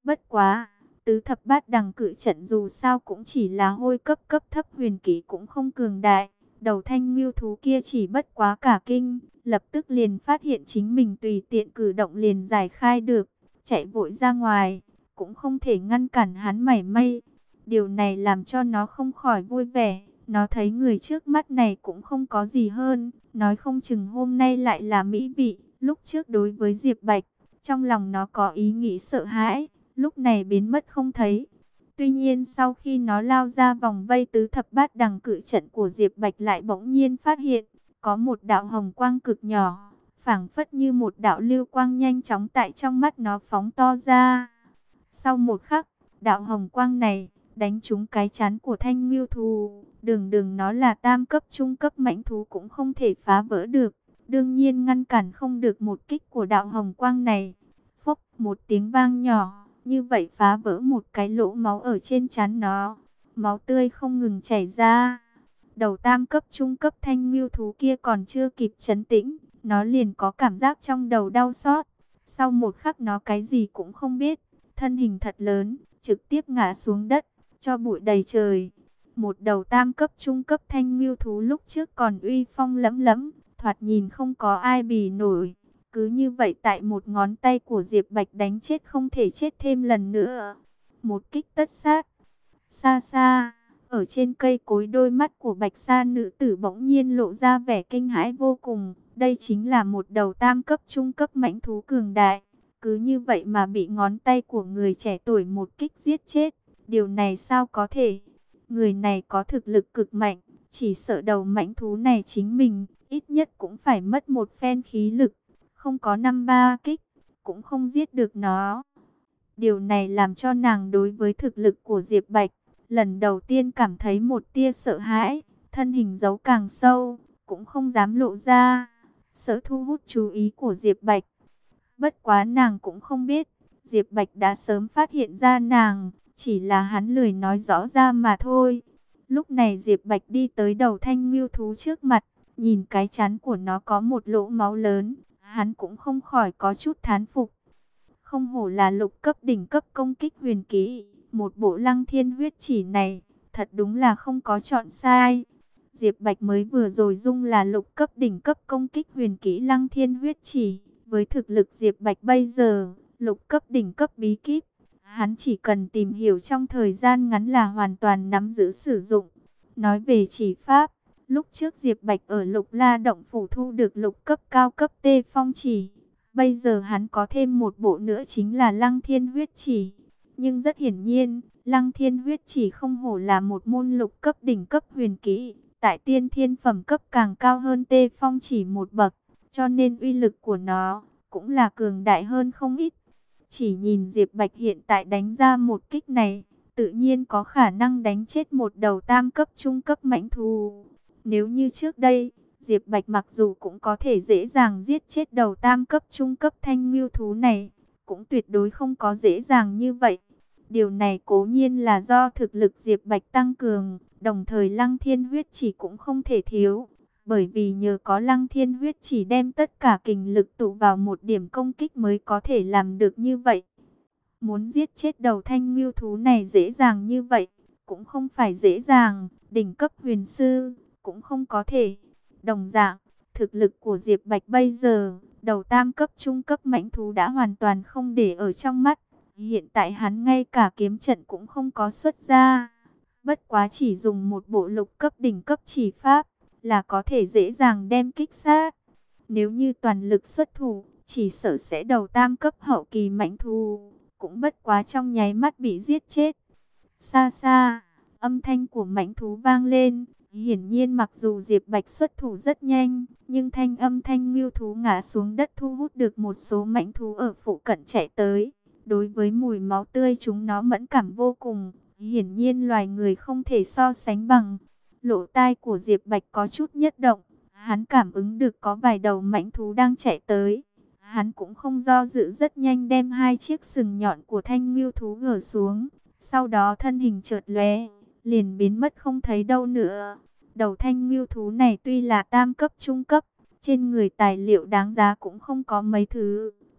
Bất quá, tứ thập bát đằng cự trận dù sao cũng chỉ là hôi cấp cấp thấp, huyền kỹ cũng không cường đại. Đầu thanh ngưu thú kia chỉ bất quá cả kinh, lập tức liền phát hiện chính mình tùy tiện cử động liền giải khai được, chạy vội ra ngoài, cũng không thể ngăn cản hắn mảy may. Điều này làm cho nó không khỏi vui vẻ, nó thấy người trước mắt này cũng không có gì hơn, nói không chừng hôm nay lại là mỹ vị. Lúc trước đối với Diệp Bạch, trong lòng nó có ý nghĩ sợ hãi, lúc này biến mất không thấy. Tuy nhiên sau khi nó lao ra vòng vây tứ thập bát đằng cự trận của Diệp Bạch lại bỗng nhiên phát hiện, có một đạo hồng quang cực nhỏ, phảng phất như một đạo lưu quang nhanh chóng tại trong mắt nó phóng to ra. Sau một khắc, đạo hồng quang này đánh trúng cái trán của thanh ngưu thú. Đường đường nó là tam cấp trung cấp mãnh thú cũng không thể phá vỡ được. Đương nhiên ngăn cản không được một kích của đạo hồng quang này. Phốc một tiếng vang nhỏ, như vậy phá vỡ một cái lỗ máu ở trên trán nó. Máu tươi không ngừng chảy ra. Đầu tam cấp trung cấp thanh ngưu thú kia còn chưa kịp trấn tĩnh, nó liền có cảm giác trong đầu đau xót. Sau một khắc nó cái gì cũng không biết, thân hình thật lớn, trực tiếp ngã xuống đất, cho bụi đầy trời. Một đầu tam cấp trung cấp thanh ngưu thú lúc trước còn uy phong lẫm lẫm, thoạt nhìn không có ai bì nổi. Cứ như vậy tại một ngón tay của Diệp Bạch đánh chết không thể chết thêm lần nữa. Một kích tất sát. Xa xa, ở trên cây cối đôi mắt của Bạch Sa nữ tử bỗng nhiên lộ ra vẻ kinh hãi vô cùng. Đây chính là một đầu tam cấp trung cấp mãnh thú cường đại. Cứ như vậy mà bị ngón tay của người trẻ tuổi một kích giết chết. Điều này sao có thể? Người này có thực lực cực mạnh. Chỉ sợ đầu mãnh thú này chính mình, ít nhất cũng phải mất một phen khí lực. Không có 5-3 kích, cũng không giết được nó. Điều này làm cho nàng đối với thực lực của Diệp Bạch, lần đầu tiên cảm thấy một tia sợ hãi. Thân hình giấu càng sâu, cũng không dám lộ ra, sợ thu hút chú ý của Diệp Bạch. Bất quá nàng cũng không biết, Diệp Bạch đã sớm phát hiện ra nàng, chỉ là hắn lười nói rõ ra mà thôi. Lúc này Diệp Bạch đi tới đầu thanh ngưu thú trước mặt, nhìn cái trán của nó có một lỗ máu lớn, hắn cũng không khỏi có chút thán phục. Không hổ là lục cấp đỉnh cấp công kích huyền kỹ, một bộ Lăng Thiên huyết chỉ này, thật đúng là không có chọn sai. Diệp Bạch mới vừa rồi dung là lục cấp đỉnh cấp công kích huyền kỹ Lăng Thiên huyết chỉ. Với thực lực Diệp Bạch bây giờ, lục cấp đỉnh cấp bí kíp, hắn chỉ cần tìm hiểu trong thời gian ngắn là hoàn toàn nắm giữ sử dụng. Nói về chỉ pháp, lúc trước Diệp Bạch ở Lục La Động Phủ thu được lục cấp cao cấp tê phong chỉ. Bây giờ hắn có thêm một bộ nữa chính là Lăng Thiên huyết chỉ. Nhưng rất hiển nhiên, Lăng Thiên huyết chỉ không hổ là một môn lục cấp đỉnh cấp huyền kỹ. Tại tiên thiên phẩm cấp càng cao hơn tê phong chỉ một bậc. Cho nên uy lực của nó cũng là cường đại hơn không ít. Chỉ nhìn Diệp Bạch hiện tại đánh ra một kích này, tự nhiên có khả năng đánh chết một đầu tam cấp trung cấp mãnh thú. Nếu như trước đây, Diệp Bạch mặc dù cũng có thể dễ dàng giết chết đầu tam cấp trung cấp thanh ngưu thú này, cũng tuyệt đối không có dễ dàng như vậy. Điều này cố nhiên là do thực lực Diệp Bạch tăng cường, đồng thời Lăng Thiên huyết chỉ cũng không thể thiếu. Bởi vì nhờ có Lăng Thiên huyết chỉ đem tất cả kình lực tụ vào một điểm công kích mới có thể làm được như vậy. Muốn giết chết đầu thanh ngưu thú này dễ dàng như vậy, cũng không phải dễ dàng, đỉnh cấp huyền sư, cũng không có thể. Đồng dạng, thực lực của Diệp Bạch bây giờ, đầu tam cấp trung cấp mãnh thú đã hoàn toàn không để ở trong mắt. Hiện tại hắn ngay cả kiếm trận cũng không có xuất ra. Bất quá chỉ dùng một bộ lục cấp đỉnh cấp chỉ pháp, là có thể dễ dàng đem kích sát. Nếu như toàn lực xuất thủ, chỉ sợ sẽ đầu tam cấp hậu kỳ mãnh thú, cũng bất quá trong nháy mắt bị giết chết. Xa xa, âm thanh của mãnh thú vang lên. Hiển nhiên mặc dù Diệp Bạch xuất thủ rất nhanh, nhưng thanh ngưu thú ngã xuống đất thu hút được một số mãnh thú ở phụ cận chạy tới. Đối với mùi máu tươi chúng nó mẫn cảm vô cùng, hiển nhiên loài người không thể so sánh bằng. Lỗ tai của Diệp Bạch có chút nhất động, hắn cảm ứng được có vài đầu mãnh thú đang chạy tới. Hắn cũng không do dự, rất nhanh đem hai chiếc sừng nhọn của thanh ngưu thú gỡ xuống. Sau đó thân hình chợt lóe, liền biến mất không thấy đâu nữa. Đầu thanh ngưu thú này tuy là tam cấp trung cấp, trên người tài liệu đáng giá cũng không có mấy thứ.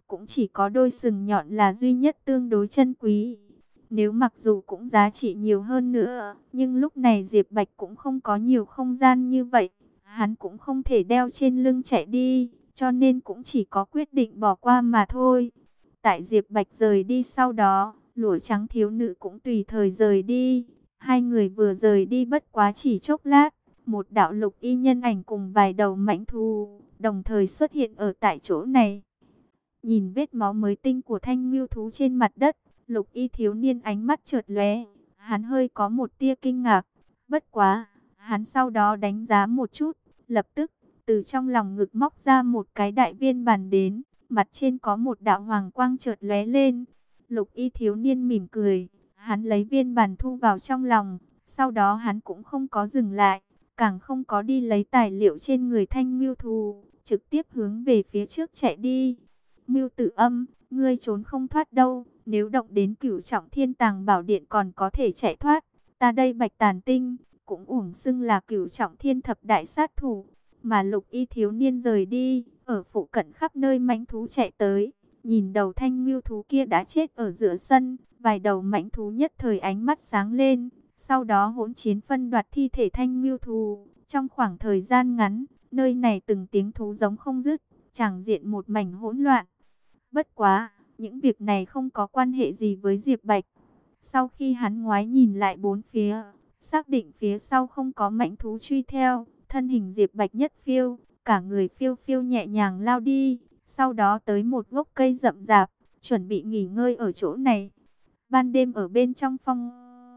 cũng chỉ có đôi sừng nhọn là duy nhất tương đối chân quý. Nếu mặc dù cũng giá trị nhiều hơn nữa, nhưng lúc này Diệp Bạch cũng không có nhiều không gian như vậy. Hắn cũng không thể đeo trên lưng chạy đi, cho nên cũng chỉ có quyết định bỏ qua mà thôi. Tại Diệp Bạch rời đi sau đó, lụa trắng thiếu nữ cũng tùy thời rời đi. Hai người vừa rời đi bất quá chỉ chốc lát, một đạo lục y nhân ảnh cùng vài đầu mãnh thú đồng thời xuất hiện ở tại chỗ này. Nhìn vết máu mới tinh của thanh ngưu thú trên mặt đất, lục y thiếu niên ánh mắt chợt lóe, hắn hơi có một tia kinh ngạc. Bất quá, hắn sau đó đánh giá một chút, lập tức từ trong lòng ngực móc ra một cái đại viên bàn đến, mặt trên có một đạo hoàng quang chợt lóe lên. Lục y thiếu niên mỉm cười, hắn lấy viên bàn thu vào trong lòng, sau đó hắn cũng không có dừng lại, càng không có đi lấy tài liệu trên người thanh ngưu thú, trực tiếp hướng về phía trước chạy đi. Mưu Tử Âm, ngươi trốn không thoát đâu, nếu động đến Cửu Trọng Thiên Tàng Bảo Điện còn có thể chạy thoát, ta đây Bạch Tàn Tinh cũng uổng xưng là Cửu Trọng Thiên thập đại sát thủ. Mà lục y thiếu niên rời đi, ở phụ cận khắp nơi mãnh thú chạy tới, nhìn đầu thanh ngưu thú kia đã chết ở giữa sân, vài đầu mãnh thú nhất thời ánh mắt sáng lên, sau đó hỗn chiến phân đoạt thi thể thanh ngưu thú. Trong khoảng thời gian ngắn, nơi này từng tiếng thú giống không dứt, tràng diện một mảnh hỗn loạn. Bất quá, những việc này không có quan hệ gì với Diệp Bạch. Sau khi hắn ngoái nhìn lại bốn phía, xác định phía sau không có mãnh thú truy theo, thân hình Diệp Bạch nhất phiêu, cả người phiêu phiêu nhẹ nhàng lao đi, sau đó tới một gốc cây rậm rạp, chuẩn bị nghỉ ngơi ở chỗ này. Ban đêm ở bên trong phong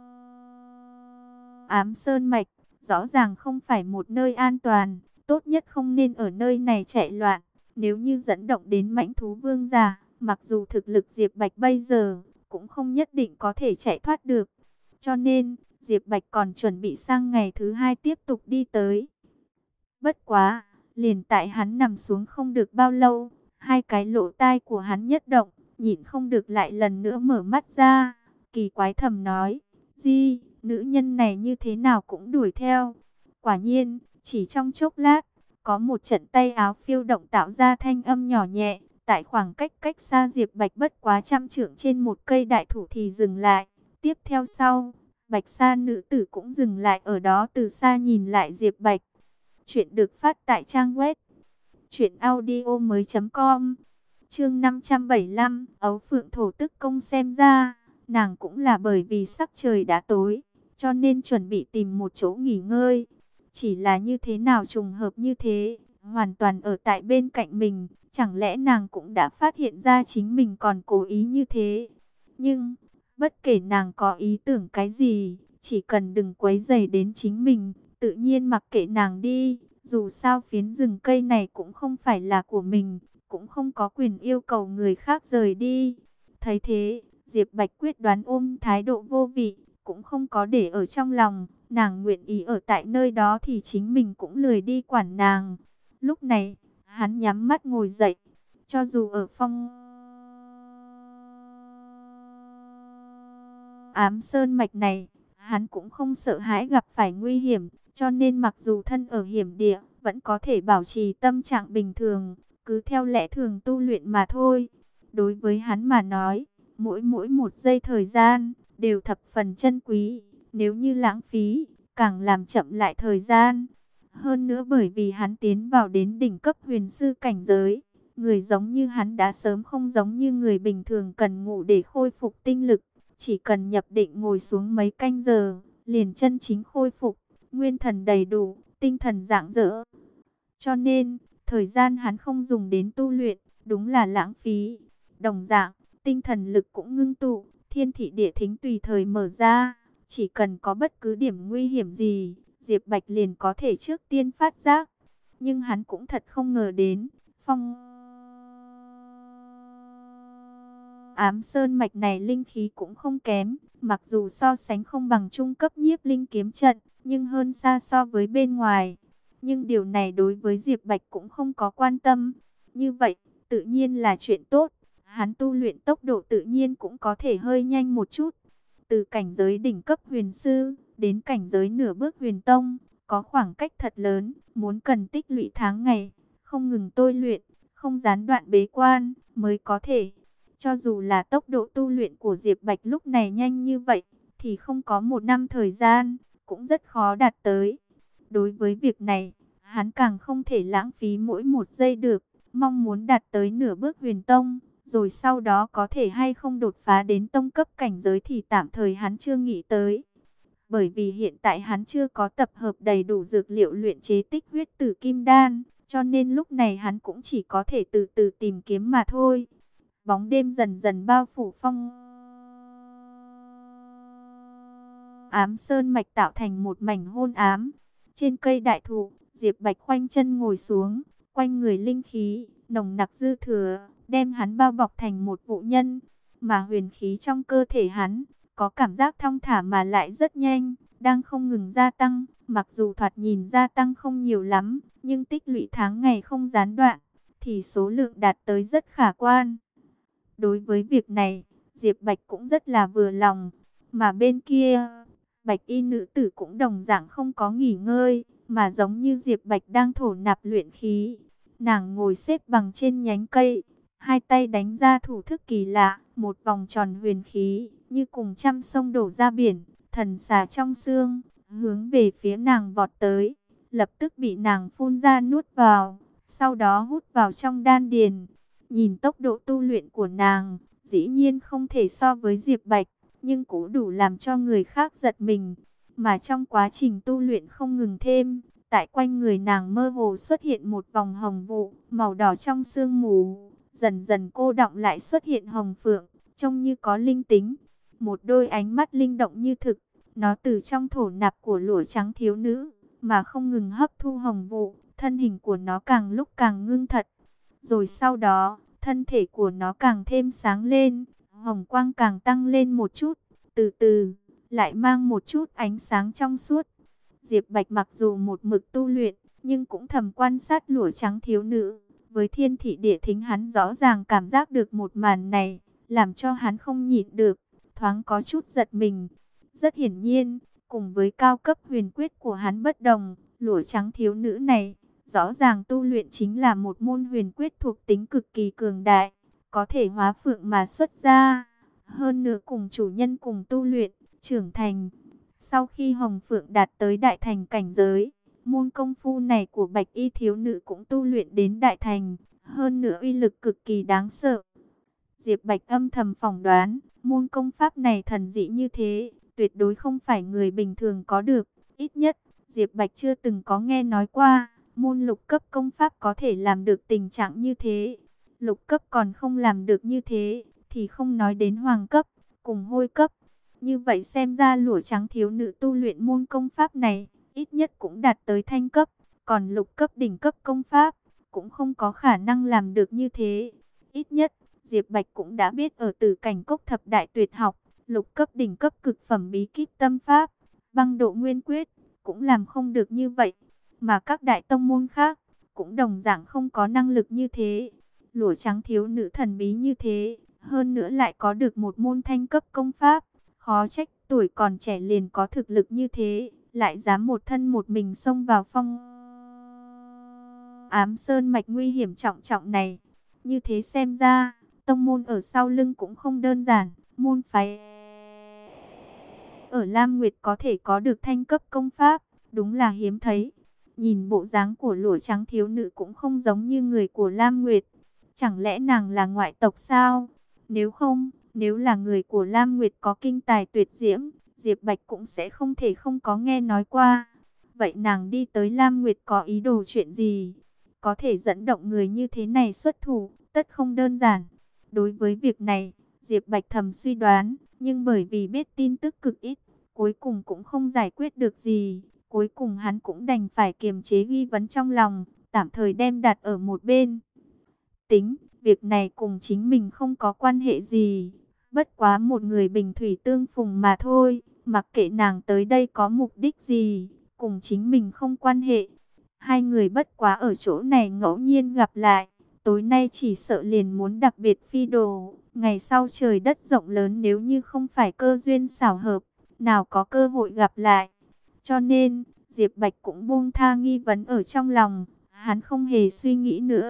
ám sơn mạch, rõ ràng không phải một nơi an toàn, tốt nhất không nên ở nơi này chạy loạn. Nếu như dẫn động đến mãnh thú vương giả, mặc dù thực lực Diệp Bạch bây giờ cũng không nhất định có thể chạy thoát được. Cho nên, Diệp Bạch còn chuẩn bị sang ngày thứ hai tiếp tục đi tới. Bất quá, liền tại hắn nằm xuống không được bao lâu, hai cái lỗ tai của hắn nhất động, nhịn không được lại lần nữa mở mắt ra. Kỳ quái thầm nói, Di, nữ nhân này như thế nào cũng đuổi theo. Quả nhiên, chỉ trong chốc lát, có một trận tay áo phiêu động tạo ra thanh âm nhỏ nhẹ, tại khoảng cách xa Diệp Bạch bất quá trăm trượng trên một cây đại thụ thì dừng lại. Tiếp theo sau, Bạch Sa nữ tử cũng dừng lại ở đó từ xa nhìn lại Diệp Bạch. Chuyện được phát tại trang web truyệnaudiomoi.com. Chương 575, Ấu Phượng Thổ Tức Công. Xem ra, nàng cũng là bởi vì sắc trời đã tối, cho nên chuẩn bị tìm một chỗ nghỉ ngơi. Chỉ là như thế nào trùng hợp như thế, hoàn toàn ở tại bên cạnh mình, chẳng lẽ nàng cũng đã phát hiện ra chính mình còn cố ý như thế. Nhưng, bất kể nàng có ý tưởng cái gì, chỉ cần đừng quấy rầy đến chính mình, tự nhiên mặc kệ nàng đi. Dù sao phiến rừng cây này cũng không phải là của mình, cũng không có quyền yêu cầu người khác rời đi. Thấy thế, Diệp Bạch quyết đoán ôm thái độ vô vị, cũng không có để ở trong lòng. Nàng nguyện ý ở tại nơi đó thì chính mình cũng lười đi quản nàng. Lúc này, hắn nhắm mắt ngồi dậy. Cho dù ở phong ám sơn mạch này, hắn cũng không sợ hãi gặp phải nguy hiểm. Cho nên mặc dù thân ở hiểm địa, vẫn có thể bảo trì tâm trạng bình thường, cứ theo lẽ thường tu luyện mà thôi. Đối với hắn mà nói, mỗi một giây thời gian, đều thập phần chân quý. Nếu như lãng phí, càng làm chậm lại thời gian. Hơn nữa bởi vì hắn tiến vào đến đỉnh cấp huyền sư cảnh giới, người giống như hắn đã sớm không giống như người bình thường cần ngủ để khôi phục tinh lực. Chỉ cần nhập định ngồi xuống mấy canh giờ, liền chân chính khôi phục, nguyên thần đầy đủ, tinh thần rạng rỡ. Cho nên, thời gian hắn không dùng đến tu luyện, đúng là lãng phí. Đồng dạng, tinh thần lực cũng ngưng tụ, thiên thị địa thính tùy thời mở ra. Chỉ cần có bất cứ điểm nguy hiểm gì, Diệp Bạch liền có thể trước tiên phát giác. Nhưng hắn cũng thật không ngờ đến, phong ám sơn mạch này linh khí cũng không kém. Mặc dù so sánh không bằng trung cấp nhiếp linh kiếm trận, nhưng hơn xa so với bên ngoài. Nhưng điều này đối với Diệp Bạch cũng không có quan tâm. Như vậy, tự nhiên là chuyện tốt. Hắn tu luyện tốc độ tự nhiên cũng có thể hơi nhanh một chút. Từ cảnh giới đỉnh cấp huyền sư đến cảnh giới nửa bước huyền tông, có khoảng cách thật lớn, muốn cần tích lũy tháng ngày, không ngừng tôi luyện, không gián đoạn bế quan mới có thể. Cho dù là tốc độ tu luyện của Diệp Bạch lúc này nhanh như vậy, thì không có 1 năm thời gian, cũng rất khó đạt tới. Đối với việc này, hắn càng không thể lãng phí mỗi 1 giây được, mong muốn đạt tới nửa bước huyền tông, rồi sau đó có thể hay không đột phá đến tông cấp cảnh giới thì tạm thời hắn chưa nghĩ tới. Bởi vì hiện tại hắn chưa có tập hợp đầy đủ dược liệu luyện chế tích huyết tử kim đan, cho nên lúc này hắn cũng chỉ có thể từ từ tìm kiếm mà thôi. Bóng đêm dần dần bao phủ phong ám sơn mạch tạo thành một mảnh hôn ám. Trên cây đại thụ, Diệp Bạch khoanh chân ngồi xuống, quanh người linh khí nồng nặc dư thừa, đem hắn bao bọc thành một vụ nhân. Mà huyền khí trong cơ thể hắn có cảm giác thong thả mà lại rất nhanh, đang không ngừng gia tăng. Mặc dù thoạt nhìn gia tăng không nhiều lắm, nhưng tích lũy tháng ngày không gián đoạn, thì số lượng đạt tới rất khả quan. Đối với việc này, Diệp Bạch cũng rất là vừa lòng. Mà bên kia, Bạch y nữ tử cũng đồng dạng không có nghỉ ngơi, mà giống như Diệp Bạch đang thổ nạp luyện khí. Nàng ngồi xếp bằng trên nhánh cây, hai tay đánh ra thủ thức kỳ lạ, một vòng tròn huyền khí, như cùng trăm sông đổ ra biển, thần xà trong xương, hướng về phía nàng vọt tới, lập tức bị nàng phun ra nuốt vào, sau đó hút vào trong đan điền. Nhìn tốc độ tu luyện của nàng, dĩ nhiên không thể so với Diệp Bạch, nhưng cũng đủ làm cho người khác giật mình. Mà trong quá trình tu luyện không ngừng thêm, tại quanh người nàng mơ hồ xuất hiện một vòng hồng vụ, màu đỏ trong sương mù, dần dần cô đọng lại xuất hiện hồng phượng, trông như có linh tính. Một đôi ánh mắt linh động như thực, nó từ trong thổ nạp của lụa trắng thiếu nữ, mà không ngừng hấp thu hồng vụ, thân hình của nó càng lúc càng ngưng thật. Rồi sau đó, thân thể của nó càng thêm sáng lên, hồng quang càng tăng lên một chút, từ từ, lại mang một chút ánh sáng trong suốt. Diệp Bạch mặc dù một mực tu luyện, nhưng cũng thầm quan sát lụa trắng thiếu nữ. Với thiên thị địa thính hắn rõ ràng cảm giác được một màn này, làm cho hắn không nhịn được, thoáng có chút giật mình. Rất hiển nhiên, cùng với cao cấp huyền quyết của hắn bất đồng, lụa trắng thiếu nữ này, rõ ràng tu luyện chính là một môn huyền quyết thuộc tính cực kỳ cường đại, có thể hóa phượng mà xuất ra. Hơn nữa cùng chủ nhân cùng tu luyện, trưởng thành. Sau khi Hồng Phượng đạt tới đại thành cảnh giới, môn công phu này của Bạch y thiếu nữ cũng tu luyện đến đại thành. Hơn nữa uy lực cực kỳ đáng sợ. Diệp Bạch âm thầm phỏng đoán, môn công pháp này thần dị như thế, tuyệt đối không phải người bình thường có được. Ít nhất, Diệp Bạch chưa từng có nghe nói qua, môn lục cấp công pháp có thể làm được tình trạng như thế. Lục cấp còn không làm được như thế, thì không nói đến hoàng cấp, cùng hôi cấp. Như vậy xem ra lụa trắng thiếu nữ tu luyện môn công pháp này, ít nhất cũng đạt tới thanh cấp. Còn lục cấp đỉnh cấp công pháp, cũng không có khả năng làm được như thế. Ít nhất, Diệp Bạch cũng đã biết ở Tử Cảnh Cốc thập đại tuyệt học, lục cấp đỉnh cấp cực phẩm bí kíp tâm pháp, băng độ nguyên quyết, cũng làm không được như vậy. Mà các đại tông môn khác, cũng đồng dạng không có năng lực như thế. Lụa trắng thiếu nữ thần bí như thế, hơn nữa lại có được một môn thanh cấp công pháp. Khó trách tuổi còn trẻ liền có thực lực như thế, lại dám một thân một mình xông vào phong ám sơn mạch nguy hiểm trọng trọng này. Như thế xem ra, tông môn ở sau lưng cũng không đơn giản. Môn phái ở Lam Nguyệt có thể có được thanh cấp công pháp, đúng là hiếm thấy. Nhìn bộ dáng của lụa trắng thiếu nữ cũng không giống như người của Lam Nguyệt. Chẳng lẽ nàng là ngoại tộc sao? Nếu không, nếu là người của Lam Nguyệt có kinh tài tuyệt diễm, Diệp Bạch cũng sẽ không thể không có nghe nói qua. Vậy nàng đi tới Lam Nguyệt có ý đồ chuyện gì? Có thể dẫn động người như thế này xuất thủ, tất không đơn giản. Đối với việc này, Diệp Bạch thầm suy đoán, nhưng bởi vì biết tin tức cực ít, cuối cùng cũng không giải quyết được gì. Cuối cùng hắn cũng đành phải kiềm chế nghi vấn trong lòng, tạm thời đem đặt ở một bên. Tính, việc này cùng chính mình không có quan hệ gì. Bất quá một người bình thủy tương phùng mà thôi, mặc kệ nàng tới đây có mục đích gì, cùng chính mình không quan hệ. Hai người bất quá ở chỗ này ngẫu nhiên gặp lại, tối nay chỉ sợ liền muốn đặc biệt phi đồ. Ngày sau trời đất rộng lớn, nếu như không phải cơ duyên xảo hợp, nào có cơ hội gặp lại. Cho nên, Diệp Bạch cũng buông tha nghi vấn ở trong lòng, hắn không hề suy nghĩ nữa,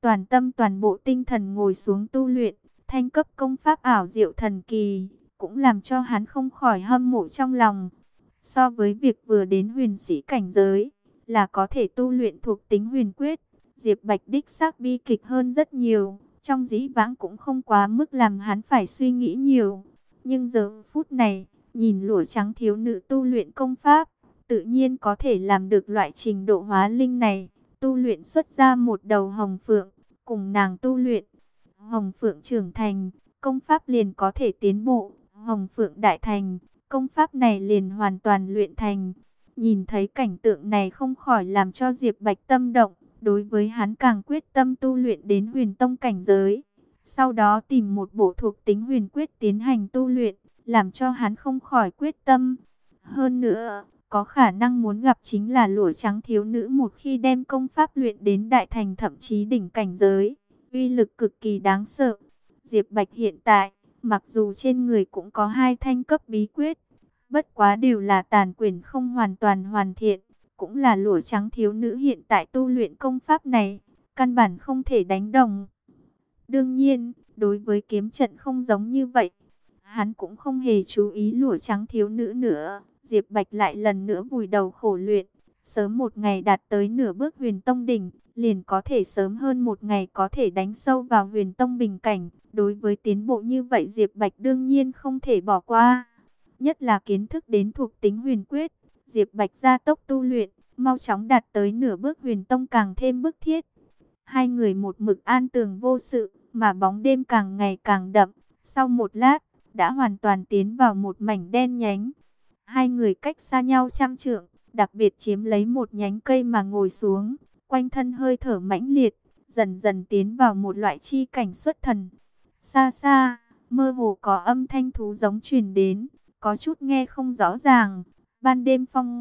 toàn tâm toàn bộ tinh thần ngồi xuống tu luyện, thanh cấp công pháp ảo diệu thần kỳ, cũng làm cho hắn không khỏi hâm mộ trong lòng. So với việc vừa đến huyền sĩ cảnh giới, là có thể tu luyện thuộc tính huyền quyết, Diệp Bạch đích xác bi kịch hơn rất nhiều, trong dĩ vãng cũng không quá mức làm hắn phải suy nghĩ nhiều. Nhưng giờ phút này, nhìn lụa trắng thiếu nữ tu luyện công pháp, tự nhiên có thể làm được loại trình độ hóa linh này, tu luyện xuất ra một đầu hồng phượng, cùng nàng tu luyện. Hồng phượng trưởng thành, công pháp liền có thể tiến bộ, hồng phượng đại thành, công pháp này liền hoàn toàn luyện thành. Nhìn thấy cảnh tượng này không khỏi làm cho Diệp Bạch tâm động, đối với hắn càng quyết tâm tu luyện đến huyền tông cảnh giới. Sau đó tìm một bộ thuộc tính huyền quyết tiến hành tu luyện, làm cho hắn không khỏi quyết tâm. Hơn nữa, có khả năng muốn gặp chính là lụa trắng thiếu nữ một khi đem công pháp luyện đến đại thành thậm chí đỉnh cảnh giới. Uy lực cực kỳ đáng sợ. Diệp Bạch hiện tại, mặc dù trên người cũng có 2 thanh cấp bí quyết, bất quá đều là tàn quyển không hoàn toàn hoàn thiện, cũng là lụa trắng thiếu nữ hiện tại tu luyện công pháp này, căn bản không thể đánh đồng. Đương nhiên, đối với kiếm trận không giống như vậy, hắn cũng không hề chú ý lụa trắng thiếu nữ nữa. Diệp Bạch lại lần nữa vùi đầu khổ luyện, sớm một ngày đạt tới nửa bước huyền tông đỉnh, liền có thể sớm hơn một ngày có thể đánh sâu vào huyền tông bình cảnh. Đối với tiến bộ như vậy Diệp Bạch đương nhiên không thể bỏ qua. Nhất là kiến thức đến thuộc tính huyền quyết, Diệp Bạch gia tốc tu luyện, mau chóng đạt tới nửa bước huyền tông càng thêm bức thiết. Hai người một mực an tường vô sự, mà bóng đêm càng ngày càng đậm. Sau một lát, đã hoàn toàn tiến vào một mảnh đen nhánh. Hai người cách xa nhau 100 trượng, đặc biệt chiếm lấy một nhánh cây mà ngồi xuống, quanh thân hơi thở mãnh liệt, dần dần tiến vào một loại chi cảnh xuất thần. Xa xa, mơ hồ có âm thanh thú giống truyền đến, có chút nghe không rõ ràng. Ban đêm phong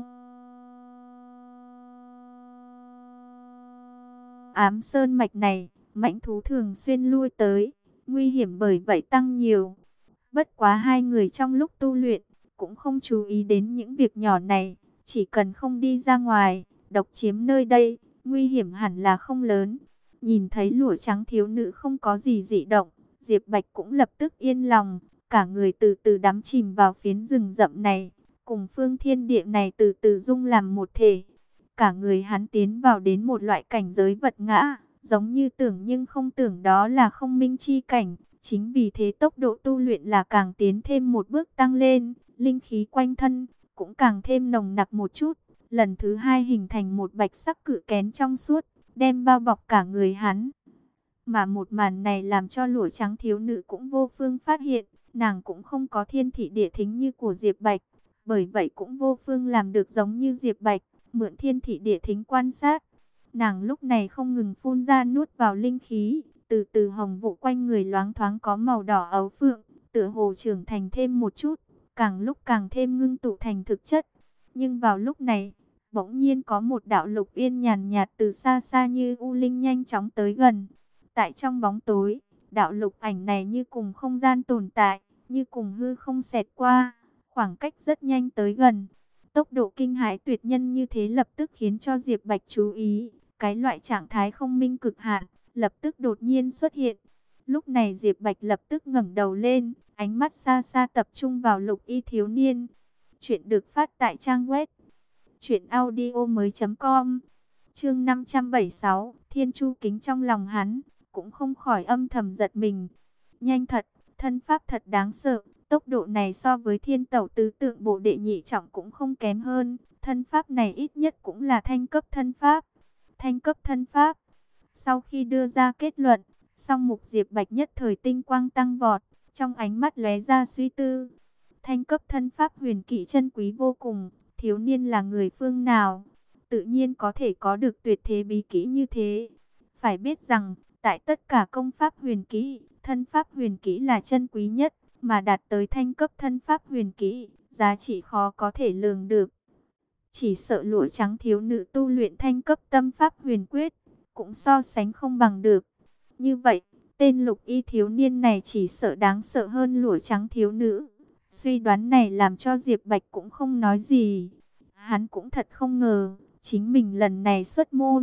ám sơn mạch này, mãnh thú thường xuyên lui tới, nguy hiểm bởi vậy tăng nhiều. Bất quá hai người trong lúc tu luyện, cũng không chú ý đến những việc nhỏ này, chỉ cần không đi ra ngoài, độc chiếm nơi đây, nguy hiểm hẳn là không lớn. Nhìn thấy lụa trắng thiếu nữ không có gì dị động, Diệp Bạch cũng lập tức yên lòng, cả người từ từ đắm chìm vào phiến rừng rậm này, cùng phương thiên địa này từ từ dung làm một thể. Cả người hắn tiến vào đến một loại cảnh giới vật ngã, giống như tưởng nhưng không tưởng, đó là không minh chi cảnh. Chính vì thế tốc độ tu luyện là càng tiến thêm một bước tăng lên, linh khí quanh thân cũng càng thêm nồng nặc một chút. Lần thứ hai hình thành một bạch sắc cự kén trong suốt, đem bao bọc cả người hắn. Mà một màn này làm cho lụa trắng thiếu nữ cũng vô phương phát hiện, nàng cũng không có thiên thị địa thính như của Diệp Bạch, bởi vậy cũng vô phương làm được giống như Diệp Bạch, mượn thiên thị địa thính quan sát. Nàng lúc này không ngừng phun ra nuốt vào linh khí, từ từ hồng vụ quanh người loáng thoáng có màu đỏ ấu phượng, tựa hồ trưởng thành thêm một chút, càng lúc càng thêm ngưng tụ thành thực chất. Nhưng vào lúc này, bỗng nhiên có một đạo lục yên nhàn nhạt từ xa xa như u linh nhanh chóng tới gần. Tại trong bóng tối, đạo lục ảnh này như cùng không gian tồn tại, như cùng hư không xẹt qua, khoảng cách rất nhanh tới gần. Tốc độ kinh hãi tuyệt nhân như thế lập tức khiến cho Diệp Bạch chú ý, cái loại trạng thái không minh cực hạn lập tức đột nhiên xuất hiện. Lúc này Diệp Bạch lập tức ngẩng đầu lên, ánh mắt xa xa tập trung vào lục y thiếu niên. Chuyện được phát tại trang web truyệnaudiomoi.com. Chương 576, Thiên Chu Kính trong lòng hắn cũng không khỏi âm thầm giật mình. Nhanh thật, thân pháp thật đáng sợ, tốc độ này so với Thiên Tẩu tứ tượng bộ đệ nhị trọng cũng không kém hơn, thân pháp này ít nhất cũng là thanh cấp thân pháp. Thanh cấp thân pháp. Sau khi đưa ra kết luận, song mục Diệp Bạch nhất thời tinh quang tăng vọt, trong ánh mắt lóe ra suy tư. Thanh cấp thân pháp huyền kỹ chân quý vô cùng, thiếu niên là người phương nào, tự nhiên có thể có được tuyệt thế bí kỹ như thế. Phải biết rằng, tại tất cả công pháp huyền kỹ, thân pháp huyền kỹ là chân quý nhất, mà đạt tới thanh cấp thân pháp huyền kỹ, giá trị khó có thể lường được. Chỉ sợ lụa trắng thiếu nữ tu luyện thanh cấp tâm pháp huyền quyết, cũng so sánh không bằng được. Như vậy, tên lục y thiếu niên này chỉ sợ đáng sợ hơn lụa trắng thiếu nữ. Suy đoán này làm cho Diệp Bạch cũng không nói gì. Hắn cũng thật không ngờ, chính mình lần này xuất môn,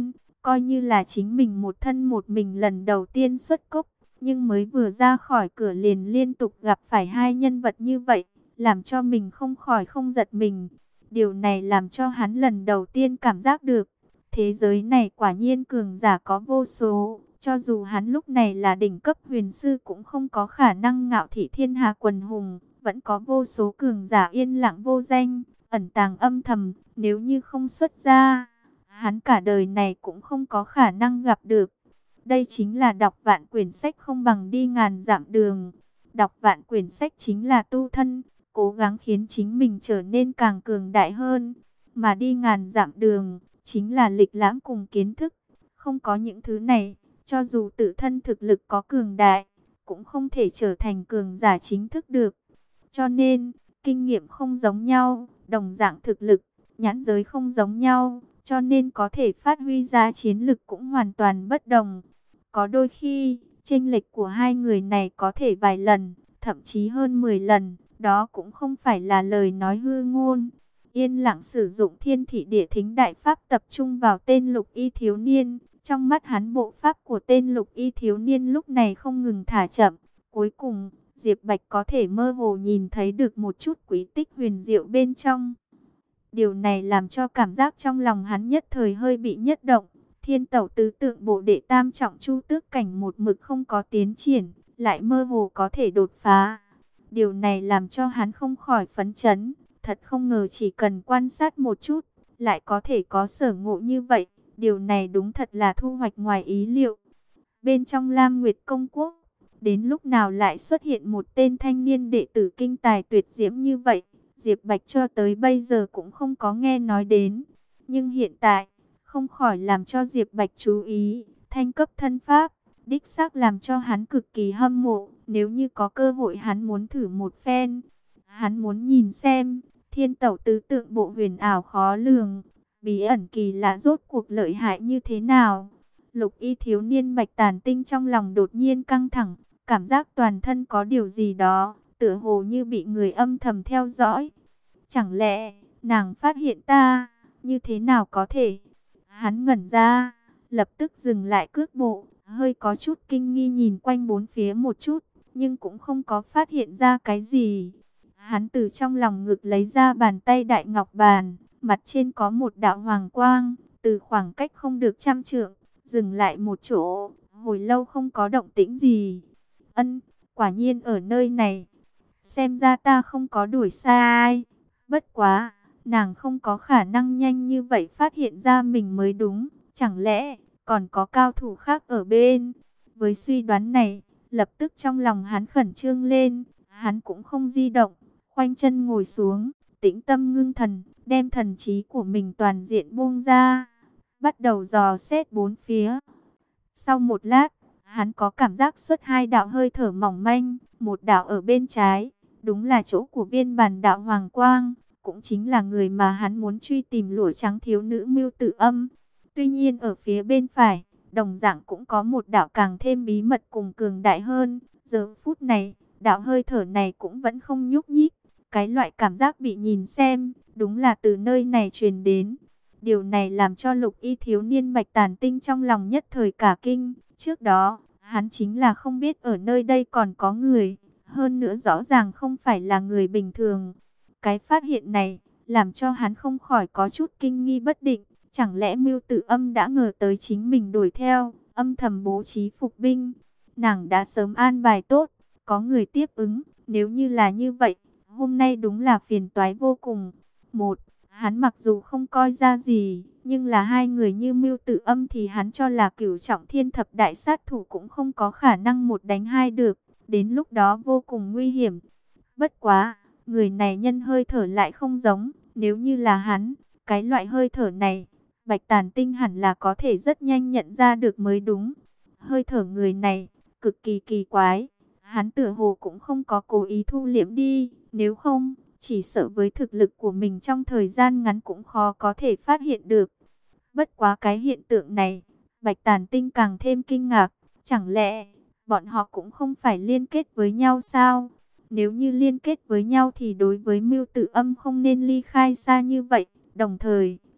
Coi như là chính mình một thân một mình lần đầu tiên xuất cốc, nhưng mới vừa ra khỏi cửa liền liên tục gặp phải hai nhân vật như vậy, làm cho mình không khỏi không giật mình. Điều này làm cho hắn lần đầu tiên cảm giác được, thế giới này quả nhiên cường giả có vô số, cho dù hắn lúc này là đỉnh cấp huyền sư cũng không có khả năng ngạo thị thiên hạ quần hùng, vẫn có vô số cường giả yên lặng vô danh, ẩn tàng âm thầm, nếu như không xuất ra, hắn cả đời này cũng không có khả năng gặp được. Đây chính là đọc vạn quyển sách không bằng đi ngàn dặm đường. Đọc vạn quyển sách chính là tu thân, cố gắng khiến chính mình trở nên càng cường đại hơn. Mà đi ngàn dặm đường, chính là lịch lãm cùng kiến thức. Không có những thứ này, cho dù tự thân thực lực có cường đại, cũng không thể trở thành cường giả chính thức được. Cho nên, kinh nghiệm không giống nhau, đồng dạng thực lực, nhãn giới không giống nhau, cho nên có thể phát huy ra chiến lực cũng hoàn toàn bất đồng. Có đôi khi, chênh lệch của hai người này có thể vài lần, thậm chí hơn 10 lần, đó cũng không phải là lời nói hư ngôn. Yên lặng sử dụng thiên thị địa thính đại pháp tập trung vào tên lục y thiếu niên. Trong mắt hắn bộ pháp của tên lục y thiếu niên lúc này không ngừng thả chậm. Cuối cùng, Diệp Bạch có thể mơ hồ nhìn thấy được một chút quý tích huyền diệu bên trong. Điều này làm cho cảm giác trong lòng hắn nhất thời hơi bị nhất động. Thiên tẩu tứ tượng bộ đệ tam trọng chu tước cảnh một mực không có tiến triển, lại mơ hồ có thể đột phá. Điều này làm cho hắn không khỏi phấn chấn. Thật không ngờ chỉ cần quan sát một chút, lại có thể có sở ngộ như vậy. Điều này đúng thật là thu hoạch ngoài ý liệu. Bên trong Lam Nguyệt Công Quốc, đến lúc nào lại xuất hiện một tên thanh niên đệ tử kinh tài tuyệt diễm như vậy? Diệp Bạch cho tới bây giờ cũng không có nghe nói đến. Nhưng hiện tại, không khỏi làm cho Diệp Bạch chú ý. Thanh cấp thân pháp, đích xác làm cho hắn cực kỳ hâm mộ. Nếu như có cơ hội hắn muốn thử một phen. Hắn muốn nhìn xem, thiên tẩu tứ tượng bộ huyền ảo khó lường, bí ẩn kỳ lạ rốt cuộc lợi hại như thế nào. Lục y thiếu niên Bạch Tàn Tinh trong lòng đột nhiên căng thẳng, cảm giác toàn thân có điều gì đó, tựa hồ như bị người âm thầm theo dõi. Chẳng lẽ, nàng phát hiện ta, như thế nào có thể? Hắn ngẩn ra, lập tức dừng lại cước bộ, hơi có chút kinh nghi nhìn quanh bốn phía một chút, nhưng cũng không có phát hiện ra cái gì. Hắn từ trong lòng ngực lấy ra bàn tay đại ngọc bàn, mặt trên có một đạo hoàng quang, từ khoảng cách không được 100 trượng, dừng lại một chỗ, hồi lâu không có động tĩnh gì. Ân, quả nhiên ở nơi này. Xem ra ta không có đuổi sai. Bất quá, nàng không có khả năng nhanh như vậy phát hiện ra mình mới đúng. Chẳng lẽ còn có cao thủ khác ở bên? Với suy đoán này, lập tức trong lòng hắn khẩn trương lên. Hắn cũng không di động, khoanh chân ngồi xuống, tĩnh tâm ngưng thần, đem thần trí của mình toàn diện buông ra, bắt đầu dò xét bốn phía. Sau một lát, hắn có cảm giác xuất hai đạo hơi thở mỏng manh, một đạo ở bên trái, đúng là chỗ của viên bản đạo Hoàng Quang, cũng chính là người mà hắn muốn truy tìm lũa trắng thiếu nữ Mưu Tử Âm. Tuy nhiên ở phía bên phải, đồng dạng cũng có một đạo càng thêm bí mật cùng cường đại hơn. Giờ phút này, đạo hơi thở này cũng vẫn không nhúc nhích. Cái loại cảm giác bị nhìn xem, đúng là từ nơi này truyền đến. Điều này làm cho lục y thiếu niên Bạch Tàn Tinh trong lòng nhất thời cả kinh. Trước đó, hắn chính là không biết ở nơi đây còn có người. Hơn nữa rõ ràng không phải là người bình thường. Cái phát hiện này, làm cho hắn không khỏi có chút kinh nghi bất định. Chẳng lẽ Mưu Tử Âm đã ngờ tới chính mình đuổi theo, âm thầm bố trí phục binh. Nàng đã sớm an bài tốt, có người tiếp ứng. Nếu như là như vậy, hôm nay đúng là phiền toái vô cùng. Một, hắn mặc dù không coi ra gì, nhưng là hai người như Mưu Tử Âm thì hắn cho là cửu trọng thiên thập đại sát thủ cũng không có khả năng một đánh hai được. Đến lúc đó vô cùng nguy hiểm. Bất quá, người này nhân hơi thở lại không giống. Nếu như là hắn, cái loại hơi thở này, Bạch Tàn Tinh hẳn là có thể rất nhanh nhận ra được mới đúng. Hơi thở người này, cực kỳ kỳ quái. Hắn tựa hồ cũng không có cố ý thu liễm đi. Nếu không, chỉ sợ với thực lực của mình trong thời gian ngắn cũng khó có thể phát hiện được. Bất quá cái hiện tượng này, Bạch Tàn Tinh càng thêm kinh ngạc. Chẳng lẽ, bọn họ cũng không phải liên kết với nhau sao? Nếu như liên kết với nhau thì đối với Mưu Tử Âm không nên ly khai xa như vậy. Đồng thời,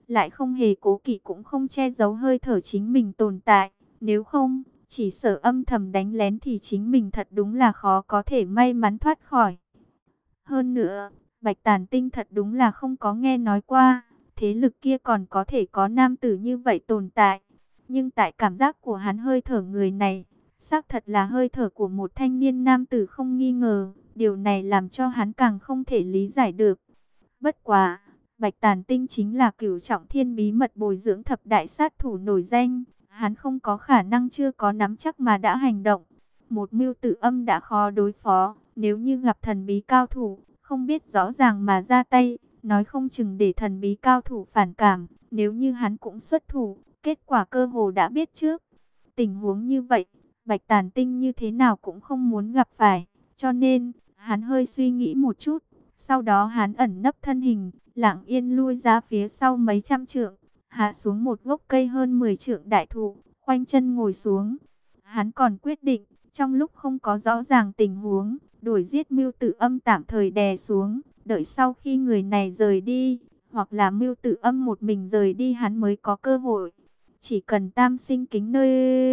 lại không hề cố kỵ cũng không che giấu hơi thở chính mình tồn tại. Nếu không, chỉ sợ âm thầm đánh lén thì chính mình thật đúng là khó có thể may mắn thoát khỏi. Hơn nữa, Bạch Tàn Tinh thật đúng là không có nghe nói qua, thế lực kia còn có thể có nam tử như vậy tồn tại. Nhưng tại cảm giác của hắn, hơi thở người này, xác thật là hơi thở của một thanh niên nam tử không nghi ngờ. Điều này làm cho hắn càng không thể lý giải được. Bất quá, Bạch Tàn Tinh chính là Cửu Trọng Thiên bí mật bồi dưỡng thập đại sát thủ nổi danh. Hắn không có khả năng chưa có nắm chắc mà đã hành động. Một mưu tử âm đã khó đối phó, nếu như gặp thần bí cao thủ, không biết rõ ràng mà ra tay, nói không chừng để thần bí cao thủ phản cảm. Nếu như hắn cũng xuất thủ, kết quả cơ hồ đã biết trước. Tình huống như vậy, Bạch Tàn Tinh như thế nào cũng không muốn gặp phải. Cho nên, hắn hơi suy nghĩ một chút. Sau đó hắn ẩn nấp thân hình, lặng yên lui ra phía sau mấy trăm trượng, hạ xuống một gốc cây hơn 10 trượng đại thụ, khoanh chân ngồi xuống. Hắn còn quyết định, trong lúc không có rõ ràng tình huống, đuổi giết Mưu Tử Âm tạm thời đè xuống, đợi sau khi người này rời đi, hoặc là Mưu Tử Âm một mình rời đi hắn mới có cơ hội. Chỉ cần Tam Sinh Kính nơi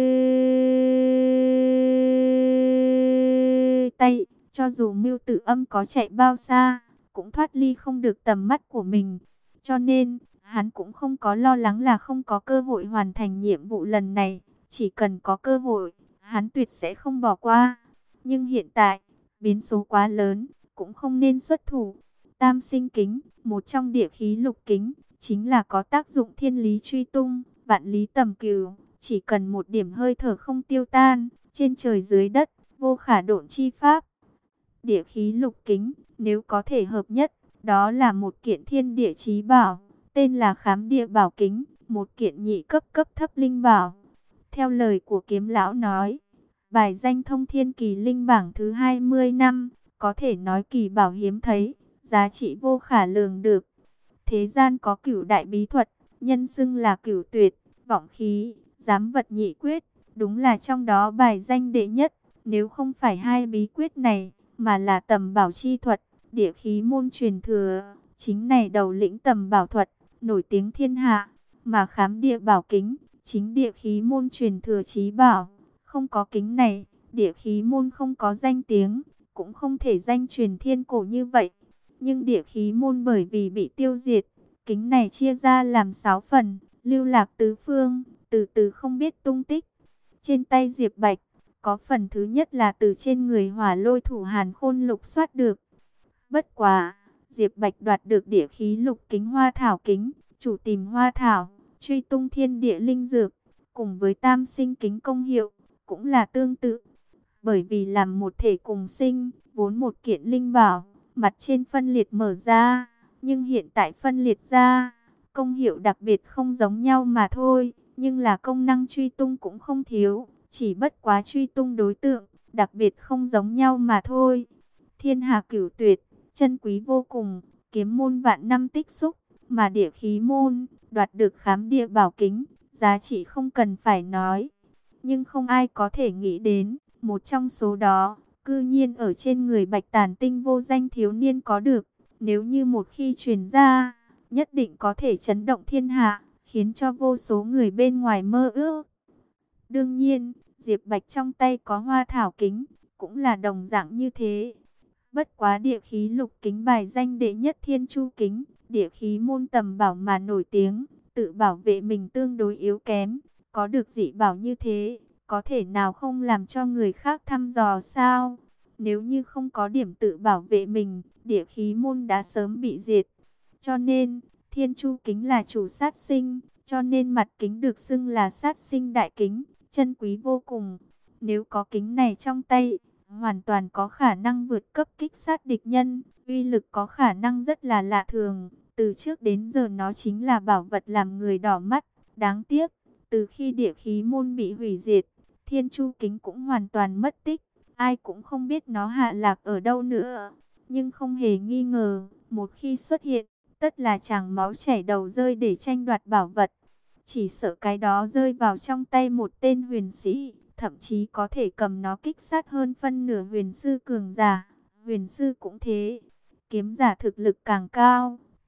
tay, cho dù Mưu Tử Âm có chạy bao xa, cũng thoát ly không được tầm mắt của mình. Cho nên, hắn cũng không có lo lắng là không có cơ hội hoàn thành nhiệm vụ lần này. Chỉ cần có cơ hội, hắn tuyệt sẽ không bỏ qua. Nhưng hiện tại, biến số quá lớn, cũng không nên xuất thủ. Tam Sinh Kính, một trong địa khí lục kính, chính là có tác dụng thiên lý truy tung, vạn lý tầm cửu. Chỉ cần một điểm hơi thở không tiêu tan, trên trời dưới đất, vô khả độn chi pháp. Địa khí lục kính, nếu có thể hợp nhất, đó là một kiện thiên địa chí bảo, tên là Khám Địa Bảo Kính, một kiện nhị cấp cấp thấp linh bảo. Theo lời của Kiếm lão nói, bài danh thông thiên kỳ linh bảng thứ 20 năm, có thể nói kỳ bảo hiếm thấy, giá trị vô khả lường được. Thế gian có cửu đại bí thuật, nhân xưng là cửu tuyệt, vọng khí, giám vật nhị quyết, đúng là trong đó bài danh đệ nhất. Nếu không phải hai bí quyết này, mà là tầm bảo chi thuật, địa khí môn truyền thừa, chính này đầu lĩnh tầm bảo thuật, nổi tiếng thiên hạ. Mà Khám Địa Bảo Kính, chính địa khí môn truyền thừa chí bảo. Không có kính này, địa khí môn không có danh tiếng, cũng không thể danh truyền thiên cổ như vậy. Nhưng địa khí môn bởi vì bị tiêu diệt, kính này chia ra làm 6 phần, lưu lạc tứ phương, từ từ không biết tung tích. Trên tay Diệp Bạch, có phần thứ nhất là từ trên người Hỏa Lôi thủ Hàn Khôn lục soát được. Bất quá, Diệp Bạch đoạt được địa khí lục kính hoa thảo kính, chủ tìm hoa thảo, truy tung thiên địa linh dược, cùng với Tam Sinh Kính công hiệu, cũng là tương tự. Bởi vì làm một thể cùng sinh, vốn một kiện linh bảo, mặt trên phân liệt mở ra, nhưng hiện tại phân liệt ra, công hiệu đặc biệt không giống nhau mà thôi, nhưng là công năng truy tung cũng không thiếu, chỉ bất quá truy tung đối tượng, đặc biệt không giống nhau mà thôi. Thiên hà cửu tuyệt, chân quý vô cùng, kiếm môn vạn năm tích xúc, mà địa khí môn, đoạt được Khám Địa Bảo Kính, giá trị không cần phải nói. Nhưng không ai có thể nghĩ đến, một trong số đó, cư nhiên ở trên người Bạch Tàn Tinh vô danh thiếu niên có được. Nếu như một khi truyền ra, nhất định có thể chấn động thiên hạ, khiến cho vô số người bên ngoài mơ ước. Đương nhiên, Diệp Bạch trong tay có hoa thảo kính, cũng là đồng dạng như thế. Bất quá địa khí lục kính bài danh đệ nhất thiên chu kính, địa khí môn tầm bảo mà nổi tiếng, tự bảo vệ mình tương đối yếu kém. Có được dị bảo như thế, có thể nào không làm cho người khác thăm dò sao? Nếu như không có điểm tự bảo vệ mình, địa khí môn đã sớm bị diệt. Cho nên, thiên chu kính là chủ sát sinh, cho nên mặt kính được xưng là sát sinh đại kính, chân quý vô cùng. Nếu có kính này trong tay, hoàn toàn có khả năng vượt cấp kích sát địch nhân, uy lực có khả năng rất là lạ thường. Từ trước đến giờ nó chính là bảo vật làm người đỏ mắt. Đáng tiếc, từ khi địa khí môn bị hủy diệt, thiên chu kính cũng hoàn toàn mất tích. Ai cũng không biết nó hạ lạc ở đâu nữa. Nhưng không hề nghi ngờ, một khi xuất hiện, tất là chàng máu chảy đầu rơi để tranh đoạt bảo vật. Chỉ sợ cái đó rơi vào trong tay một tên huyền sĩ, thậm chí có thể cầm nó kích sát hơn phân nửa huyền sư cường giả. Huyền sư cũng thế, kiếm giả thực lực càng cao,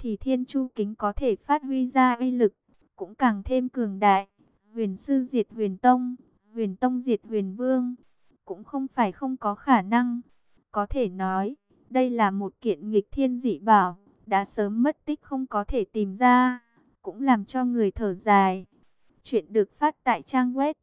thì Thiên Chu Kính có thể phát huy ra uy lực cũng càng thêm cường đại. Huyền sư diệt Huyền Tông, Huyền Tông diệt Huyền Vương, cũng không phải không có khả năng. Có thể nói, đây là một kiện nghịch thiên dị bảo, đã sớm mất tích không có thể tìm ra, cũng làm cho người thở dài. Chuyện được phát tại trang web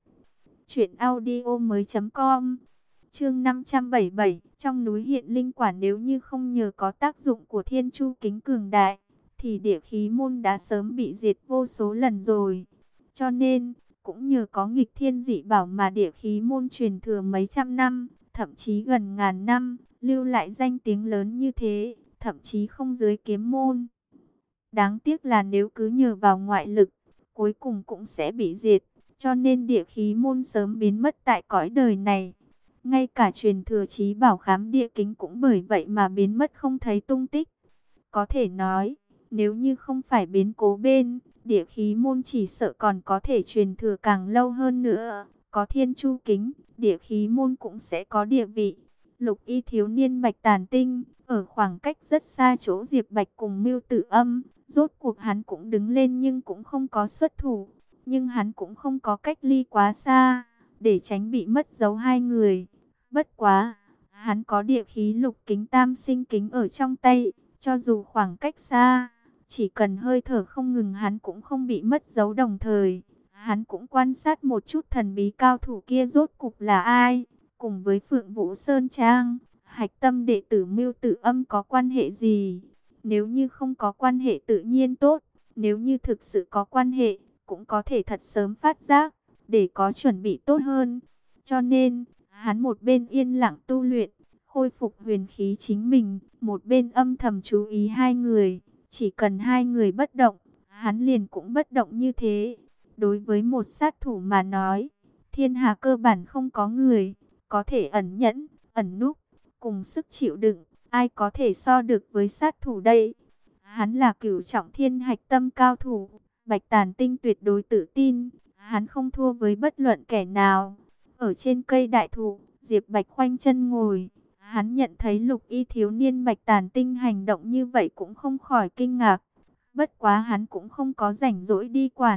truyệnaudiomoi.com. Chương 577, trong núi hiện linh quả, nếu như không nhờ có tác dụng của Thiên Chu Kính cường đại, thì Địa Khí môn đã sớm bị diệt vô số lần rồi. Cho nên, cũng nhờ có nghịch thiên dị bảo mà Địa Khí môn truyền thừa mấy trăm năm, thậm chí gần ngàn năm, lưu lại danh tiếng lớn như thế, thậm chí không dưới Kiếm môn. Đáng tiếc là nếu cứ nhờ vào ngoại lực, cuối cùng cũng sẽ bị diệt, cho nên Địa Khí môn sớm biến mất tại cõi đời này. Ngay cả truyền thừa chí bảo Khám Địa Kính cũng bởi vậy mà biến mất không thấy tung tích. Có thể nói, nếu như không phải biến cố bên, Địa Khí môn chỉ sợ còn có thể truyền thừa càng lâu hơn nữa. Có Thiên Chu Kính, Địa Khí môn cũng sẽ có địa vị. Lục y thiếu niên Bạch Tàn Tinh, ở khoảng cách rất xa chỗ Diệp Bạch cùng Mưu Tử Âm, rốt cuộc hắn cũng đứng lên nhưng cũng không có xuất thủ. Nhưng hắn cũng không có cách ly quá xa, để tránh bị mất dấu hai người. Bất quá, hắn có địa khí lục kính tam sinh kính ở trong tay, cho dù khoảng cách xa, chỉ cần hơi thở không ngừng hắn cũng không bị mất dấu, đồng thời hắn cũng quan sát một chút thần bí cao thủ kia rốt cục là ai, cùng với Phượng Vũ Sơn Trang, hạch tâm đệ tử Mưu Tử Âm có quan hệ gì. Nếu như không có quan hệ tự nhiên tốt, nếu như thực sự có quan hệ, cũng có thể thật sớm phát giác, để có chuẩn bị tốt hơn. Cho nên, hắn một bên yên lặng tu luyện, khôi phục huyền khí chính mình, một bên âm thầm chú ý hai người. Chỉ cần hai người bất động, hắn liền cũng bất động như thế. Đối với một sát thủ mà nói, thiên hạ cơ bản không có người có thể ẩn nhẫn, ẩn núp, cùng sức chịu đựng. Ai có thể so được với sát thủ đây? Hắn là cửu trọng thiên hạch tâm cao thủ. Bạch Tàn Tinh tuyệt đối tự tin, hắn không thua với bất luận kẻ nào. Ở trên cây đại thụ, Diệp Bạch khoanh chân ngồi. Hắn nhận thấy lục y thiếu niên Bạch Tàn Tinh hành động như vậy cũng không khỏi kinh ngạc. Bất quá hắn cũng không có rảnh rỗi đi quản.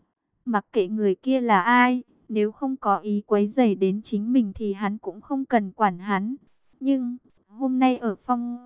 Mặc kệ người kia là ai, nếu không có ý quấy rầy đến chính mình thì hắn cũng không cần quản hắn. Nhưng, hôm nay ở phong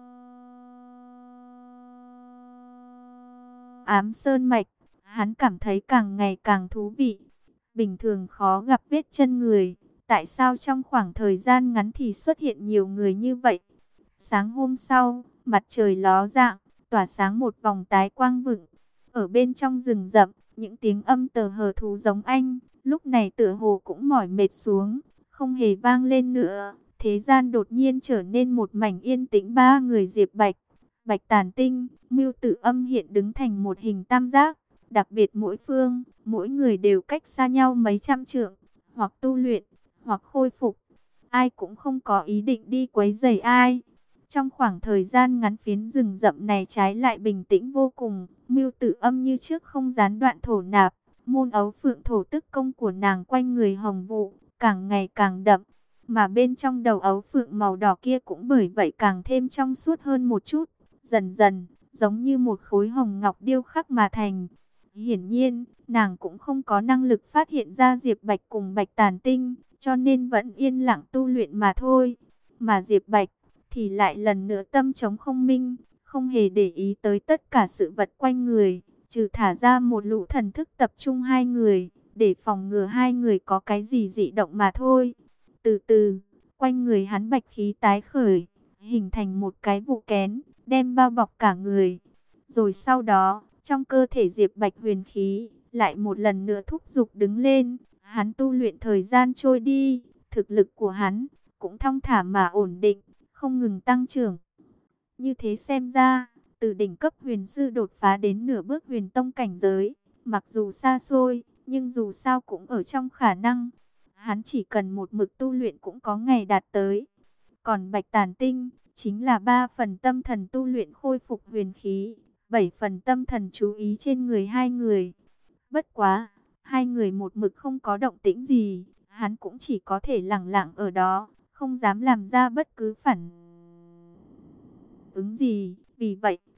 Ám Sơn Mạch, hắn cảm thấy càng ngày càng thú vị. Bình thường khó gặp vết chân người, tại sao trong khoảng thời gian ngắn thì xuất hiện nhiều người như vậy? Sáng hôm sau, mặt trời ló dạng, tỏa sáng một vòng tái quang vựng. Ở bên trong rừng rậm, những tiếng âm tờ hờ thú giống anh, lúc này tựa hồ cũng mỏi mệt xuống, không hề vang lên nữa. Thế gian đột nhiên trở nên một mảnh yên tĩnh. Ba người Diệp Bạch, Bạch Tàn Tinh, Mưu Tử Âm hiện đứng thành một hình tam giác. Đặc biệt mỗi phương, mỗi người đều cách xa nhau mấy trăm trượng, hoặc tu luyện, hoặc khôi phục. Ai cũng không có ý định đi quấy rầy ai. Trong khoảng thời gian ngắn, phiến rừng rậm này trái lại bình tĩnh vô cùng. Mưu Tử Âm như trước không gián đoạn thổ nạp. Môn ấu phượng thổ tức công của nàng quanh người hồng vụ, càng ngày càng đậm. Mà bên trong đầu ấu phượng màu đỏ kia cũng bởi vậy càng thêm trong suốt hơn một chút. Dần dần, giống như một khối hồng ngọc điêu khắc mà thành. Hiển nhiên, nàng cũng không có năng lực phát hiện ra Diệp Bạch cùng Bạch Tàn Tinh, cho nên vẫn yên lặng tu luyện mà thôi. Mà Diệp Bạch thì lại lần nữa tâm trống không minh, không hề để ý tới tất cả sự vật quanh người, trừ thả ra một lũ thần thức tập trung hai người, để phòng ngừa hai người có cái gì dị động mà thôi. Từ từ, quanh người hắn bạch khí tái khởi, hình thành một cái vụ kén, đem bao bọc cả người. Rồi sau đó, trong cơ thể Diệp Bạch huyền khí lại một lần nữa thúc giục đứng lên. Hắn tu luyện thời gian trôi đi, thực lực của hắn cũng thong thả mà ổn định, không ngừng tăng trưởng. Như thế xem ra, từ đỉnh cấp huyền sư đột phá đến nửa bước huyền tông cảnh giới, mặc dù xa xôi, nhưng dù sao cũng ở trong khả năng. Hắn chỉ cần một mực tu luyện cũng có ngày đạt tới. Còn Bạch Tàn Tinh chính là 3 phần tâm thần tu luyện khôi phục huyền khí, 7 phần tâm thần chú ý trên người hai người. Bất quá, hai người một mực không có động tĩnh gì, hắn cũng chỉ có thể lẳng lặng ở đó, không dám làm ra bất cứ phản ứng gì. Vì vậy,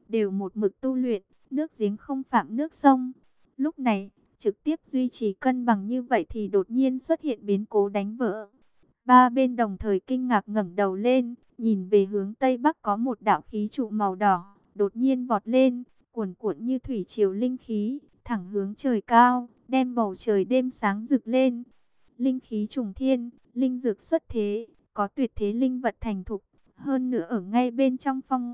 đều một mực tu luyện, nước giếng không phạm nước sông. Lúc này, trực tiếp duy trì cân bằng như vậy thì đột nhiên xuất hiện biến cố đánh vỡ. Ba bên đồng thời kinh ngạc ngẩng đầu lên, nhìn về hướng Tây Bắc có một đạo khí trụ màu đỏ, đột nhiên vọt lên, cuồn cuộn như thủy triều linh khí, thẳng hướng trời cao, đem bầu trời đêm sáng rực lên. Linh khí trùng thiên, linh dược xuất thế, có tuyệt thế linh vật thành thục, hơn nữa ở ngay bên trong phong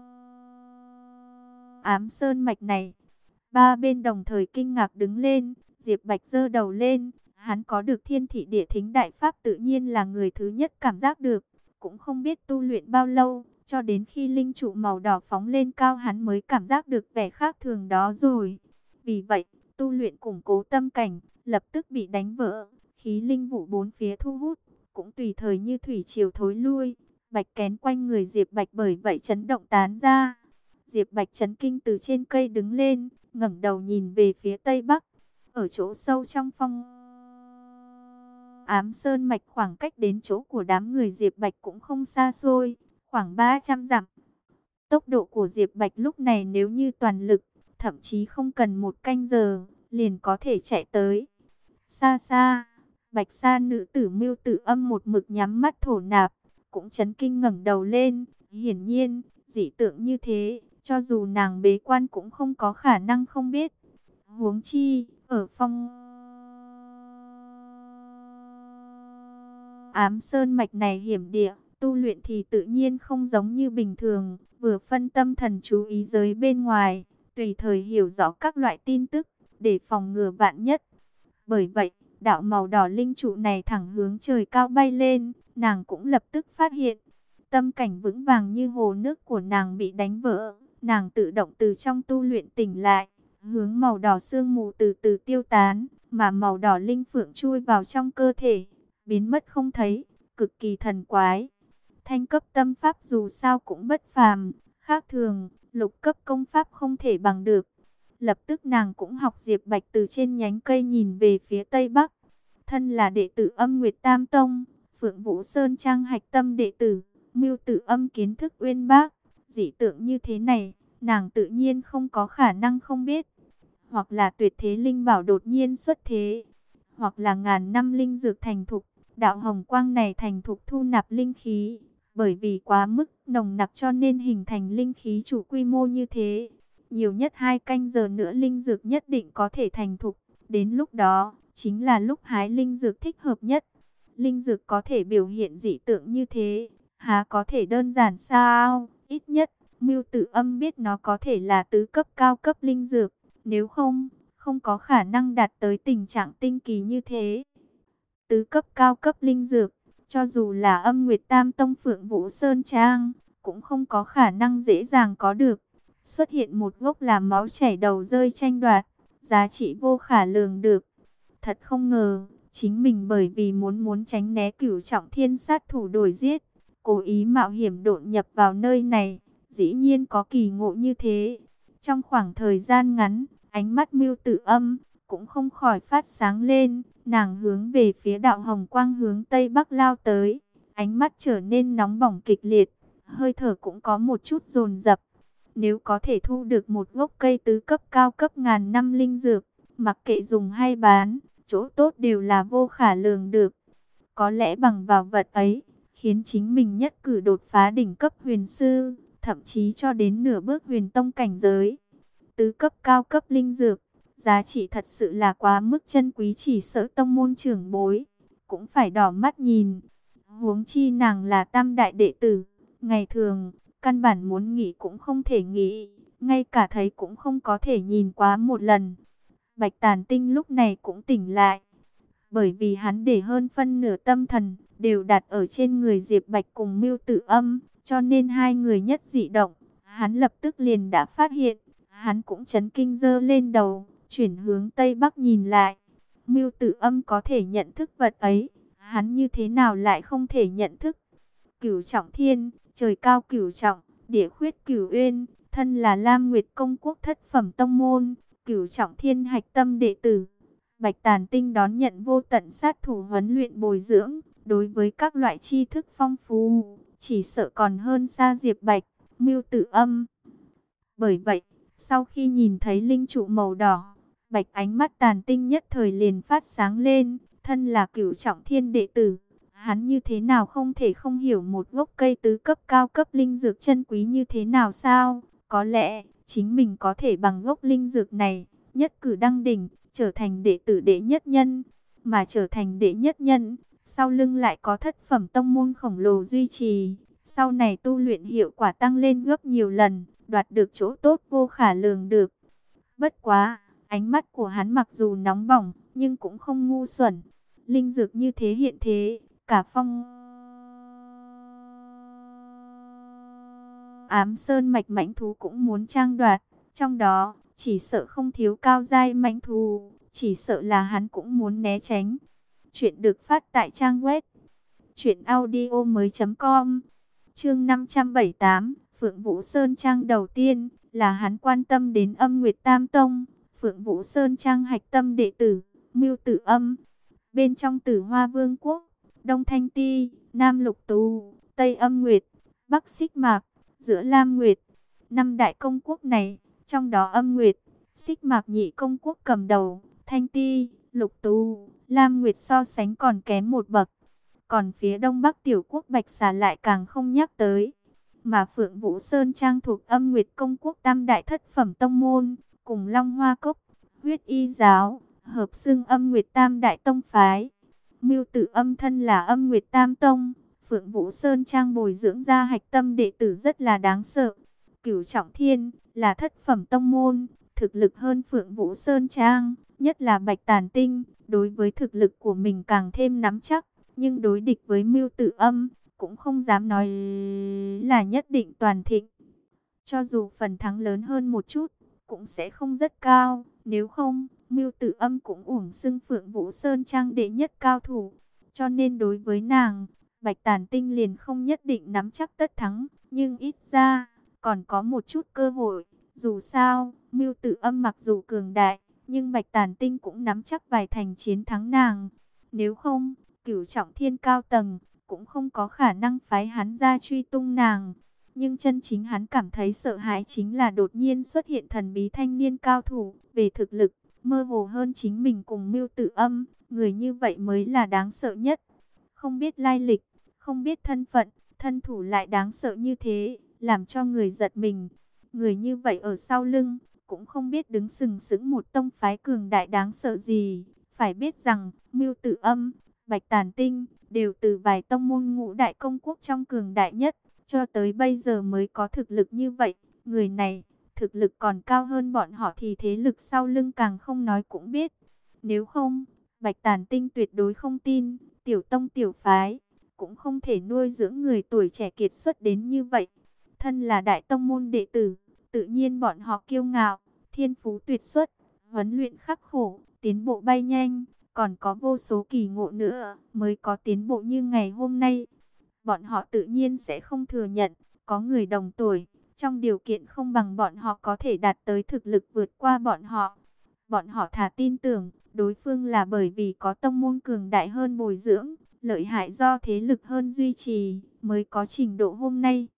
ám sơn mạch này. Ba bên đồng thời kinh ngạc đứng lên, Diệp Bạch giơ đầu lên, hắn có được thiên thị địa thính đại pháp tự nhiên là người thứ nhất cảm giác được, cũng không biết tu luyện bao lâu, cho đến khi linh trụ màu đỏ phóng lên cao hắn mới cảm giác được vẻ khác thường đó rồi. Vì vậy, tu luyện củng cố tâm cảnh, lập tức bị đánh vỡ, khí linh vụ bốn phía thu hút, cũng tùy thời như thủy triều thối lui, bạch kén quanh người Diệp Bạch bởi vậy chấn động tán ra. Diệp Bạch chấn kinh từ trên cây đứng lên, ngẩng đầu nhìn về phía Tây Bắc. Ở chỗ sâu trong phong ám sơn mạch khoảng cách đến chỗ của đám người Diệp Bạch cũng không xa xôi, khoảng 300 dặm. Tốc độ của Diệp Bạch lúc này nếu như toàn lực, thậm chí không cần một canh giờ, liền có thể chạy tới. Xa xa, Bạch Sa nữ tử Mưu Tử Âm một mực nhắm mắt thổ nạp, cũng chấn kinh ngẩng đầu lên, hiển nhiên, dị tượng như thế, cho dù nàng bế quan cũng không có khả năng không biết. Huống chi, ở phong ám sơn mạch này hiểm địa, tu luyện thì tự nhiên không giống như bình thường, vừa phân tâm thần chú ý giới bên ngoài, tùy thời hiểu rõ các loại tin tức, để phòng ngừa vạn nhất. Bởi vậy, đạo màu đỏ linh trụ này thẳng hướng trời cao bay lên, nàng cũng lập tức phát hiện. Tâm cảnh vững vàng như hồ nước của nàng bị đánh vỡ, nàng tự động từ trong tu luyện tỉnh lại, hướng màu đỏ sương mù từ từ tiêu tán, mà màu đỏ linh phượng chui vào trong cơ thể, biến mất không thấy, cực kỳ thần quái. Thanh cấp tâm pháp dù sao cũng bất phàm, khác thường, lục cấp công pháp không thể bằng được. Lập tức nàng cũng học Diệp Bạch từ trên nhánh cây nhìn về phía Tây Bắc. Thân là đệ tử Âm Nguyệt Tam Tông, Phượng Vũ Sơn Trang hạch tâm đệ tử, Mưu Tử Âm kiến thức uyên bác, dị tượng như thế này, nàng tự nhiên không có khả năng không biết. Hoặc là tuyệt thế linh bảo đột nhiên xuất thế, hoặc là ngàn năm linh dược thành thục, đạo hồng quang này thành thục thu nạp linh khí, bởi vì quá mức nồng nặc cho nên hình thành linh khí chủ quy mô như thế. Nhiều nhất 2 canh giờ nữa linh dược nhất định có thể thành thục, đến lúc đó chính là lúc hái linh dược thích hợp nhất. Linh dược có thể biểu hiện dị tượng như thế, há có thể đơn giản sao? Ít nhất, Mưu Tử Âm biết nó có thể là tứ cấp cao cấp linh dược, nếu không, không có khả năng đạt tới tình trạng tinh kỳ như thế. Tứ cấp cao cấp linh dược, cho dù là Âm Nguyệt Tam Tông Phượng Vũ Sơn Trang, cũng không có khả năng dễ dàng có được. Xuất hiện một gốc làm máu chảy đầu rơi tranh đoạt, giá trị vô khả lường được. Thật không ngờ, chính mình bởi vì muốn tránh né Cửu Trọng Thiên sát thủ đuổi giết, cố ý mạo hiểm đột nhập vào nơi này, dĩ nhiên có kỳ ngộ như thế. Trong khoảng thời gian ngắn, ánh mắt Mưu Tử Âm cũng không khỏi phát sáng lên, nàng hướng về phía đạo hồng quang hướng Tây Bắc lao tới, ánh mắt trở nên nóng bỏng kịch liệt, hơi thở cũng có một chút dồn dập. Nếu có thể thu được một gốc cây tứ cấp cao cấp ngàn năm linh dược, mặc kệ dùng hay bán, chỗ tốt đều là vô khả lường được. Có lẽ bằng vào vật ấy, khiến chính mình nhất cử đột phá đỉnh cấp huyền sư, thậm chí cho đến nửa bước huyền tông cảnh giới. Tứ cấp cao cấp linh dược, giá trị thật sự là quá mức chân quý, chỉ sợ tông môn trưởng bối cũng phải đỏ mắt nhìn. Huống chi nàng là tam đại đệ tử, ngày thường căn bản muốn nghỉ cũng không thể nghỉ, ngay cả thấy cũng không có thể nhìn quá một lần. Bạch Tàn Tinh lúc này cũng tỉnh lại, bởi vì hắn để hơn phân nửa tâm thần đều đặt ở trên người Diệp Bạch cùng Mưu Tử Âm, cho nên hai người nhất dị động, hắn lập tức liền đã phát hiện. Hắn cũng chấn kinh giơ lên đầu, chuyển hướng Tây Bắc nhìn lại. Mưu Tử Âm có thể nhận thức vật ấy, hắn như thế nào lại không thể nhận thức? Cửu Trọng Thiên, trời cao cửu trọng, địa khuyết cửu uyên, thân là Lam Nguyệt Công Quốc thất phẩm tông môn, Cửu Trọng Thiên hạch tâm đệ tử. Bạch Tàn Tinh đón nhận vô tận sát thủ huấn luyện bồi dưỡng, đối với các loại tri thức phong phú, chỉ sợ còn hơn xa Diệp Bạch, Mưu Tử Âm. Bởi vậy, sau khi nhìn thấy linh trụ màu đỏ, bạch ánh mắt Tàn Tinh nhất thời liền phát sáng lên. Thân là Cửu Trọng Thiên đệ tử, hắn như thế nào không thể không hiểu một gốc cây tứ cấp cao cấp linh dược chân quý như thế nào sao? Có lẽ, chính mình có thể bằng gốc linh dược này, nhất cử đăng đỉnh, trở thành đệ tử đệ nhất nhân. Mà trở thành đệ nhất nhân, sau lưng lại có thất phẩm tông môn khổng lồ duy trì. Sau này tu luyện hiệu quả tăng lên gấp nhiều lần, đoạt được chỗ tốt vô khả lường được. Bất quá, ánh mắt của hắn mặc dù nóng bỏng, nhưng cũng không ngu xuẩn. Linh dược như thế hiện thế, cả Phong Ám Sơn mạch mãnh thú cũng muốn trang đoạt. Trong đó, chỉ sợ không thiếu cao giai mãnh thú, chỉ sợ là hắn cũng muốn né tránh. Chuyện được phát tại trang web truyệnaudiomoi.com. Chương 578, Phượng Vũ Sơn trang đầu tiên là hắn quan tâm đến Âm Nguyệt Tam Tông, Phượng Vũ Sơn trang hạch tâm đệ tử, Mưu Tử Âm. Bên trong Tử Hoa Vương quốc, Đông Thanh Ti, Nam Lục Tú, Tây Âm Nguyệt, Bắc Xích Mạc, giữa Lam Nguyệt, năm đại công quốc này, trong đó Âm Nguyệt, Xích Mạc nhị công quốc cầm đầu, Thanh Ti, Lục Tú, Lam Nguyệt so sánh còn kém một bậc. Còn phía Đông Bắc tiểu quốc Bạch Xà lại càng không nhắc tới. Mà Phượng Vũ Sơn trang thuộc Âm Nguyệt công quốc tam đại thất phẩm tông môn, cùng Long Hoa Cốc, Huyết Y giáo, hợp xưng Âm Nguyệt tam đại tông phái. Mưu Tử Âm thân là Âm Nguyệt tam tông, Phượng Vũ Sơn trang bồi dưỡng ra hạch tâm đệ tử rất là đáng sợ. Cửu Trọng Thiên là thất phẩm tông môn, thực lực hơn Phượng Vũ Sơn trang, nhất là Bạch Tàn Tinh, đối với thực lực của mình càng thêm nắm chắc, nhưng đối địch với Mưu Tử Âm, cũng không dám nói là nhất định toàn thịnh. Cho dù phần thắng lớn hơn một chút, cũng sẽ không rất cao, nếu không, Mưu Tử Âm cũng uổng xưng Phượng Vũ Sơn trang đệ nhất cao thủ. Cho nên đối với nàng, Bạch Tàn Tinh liền không nhất định nắm chắc tất thắng, nhưng ít ra còn có một chút cơ hội. Dù sao, Mưu Tử Âm mặc dù cường đại, nhưng Bạch Tàn Tinh cũng nắm chắc vài thành chiến thắng nàng. Nếu không, Cửu Trọng Thiên cao tầng cũng không có khả năng phái hắn ra truy tung nàng. Nhưng chân chính hắn cảm thấy sợ hãi chính là đột nhiên xuất hiện thần bí thanh niên cao thủ, về thực lực mơ hồ hơn chính mình cùng Mưu Tử Âm, người như vậy mới là đáng sợ nhất. Không biết lai lịch, không biết thân phận, thân thủ lại đáng sợ như thế, làm cho người giật mình. Người như vậy ở sau lưng, cũng không biết đứng sừng sững một tông phái cường đại đáng sợ gì. Phải biết rằng, Mưu Tử Âm, Bạch Tàn Tinh, đều từ vài tông môn ngũ đại công quốc trong cường đại nhất, cho tới bây giờ mới có thực lực như vậy. Người này, thực lực còn cao hơn bọn họ thì thế lực sau lưng càng không nói cũng biết. Nếu không, Bạch Tàn Tinh tuyệt đối không tin, tiểu tông tiểu phái, cũng không thể nuôi dưỡng người tuổi trẻ kiệt xuất đến như vậy. Thân là đại tông môn đệ tử, tự nhiên bọn họ kiêu ngạo, thiên phú tuyệt xuất, huấn luyện khắc khổ, tiến bộ bay nhanh, còn có vô số kỳ ngộ nữa mới có tiến bộ như ngày hôm nay. Bọn họ tự nhiên sẽ không thừa nhận, có người đồng tuổi, trong điều kiện không bằng bọn họ có thể đạt tới thực lực vượt qua bọn họ. Bọn họ thà tin tưởng, đối phương là bởi vì có tông môn cường đại hơn bồi dưỡng, lợi hại do thế lực hơn duy trì, mới có trình độ hôm nay.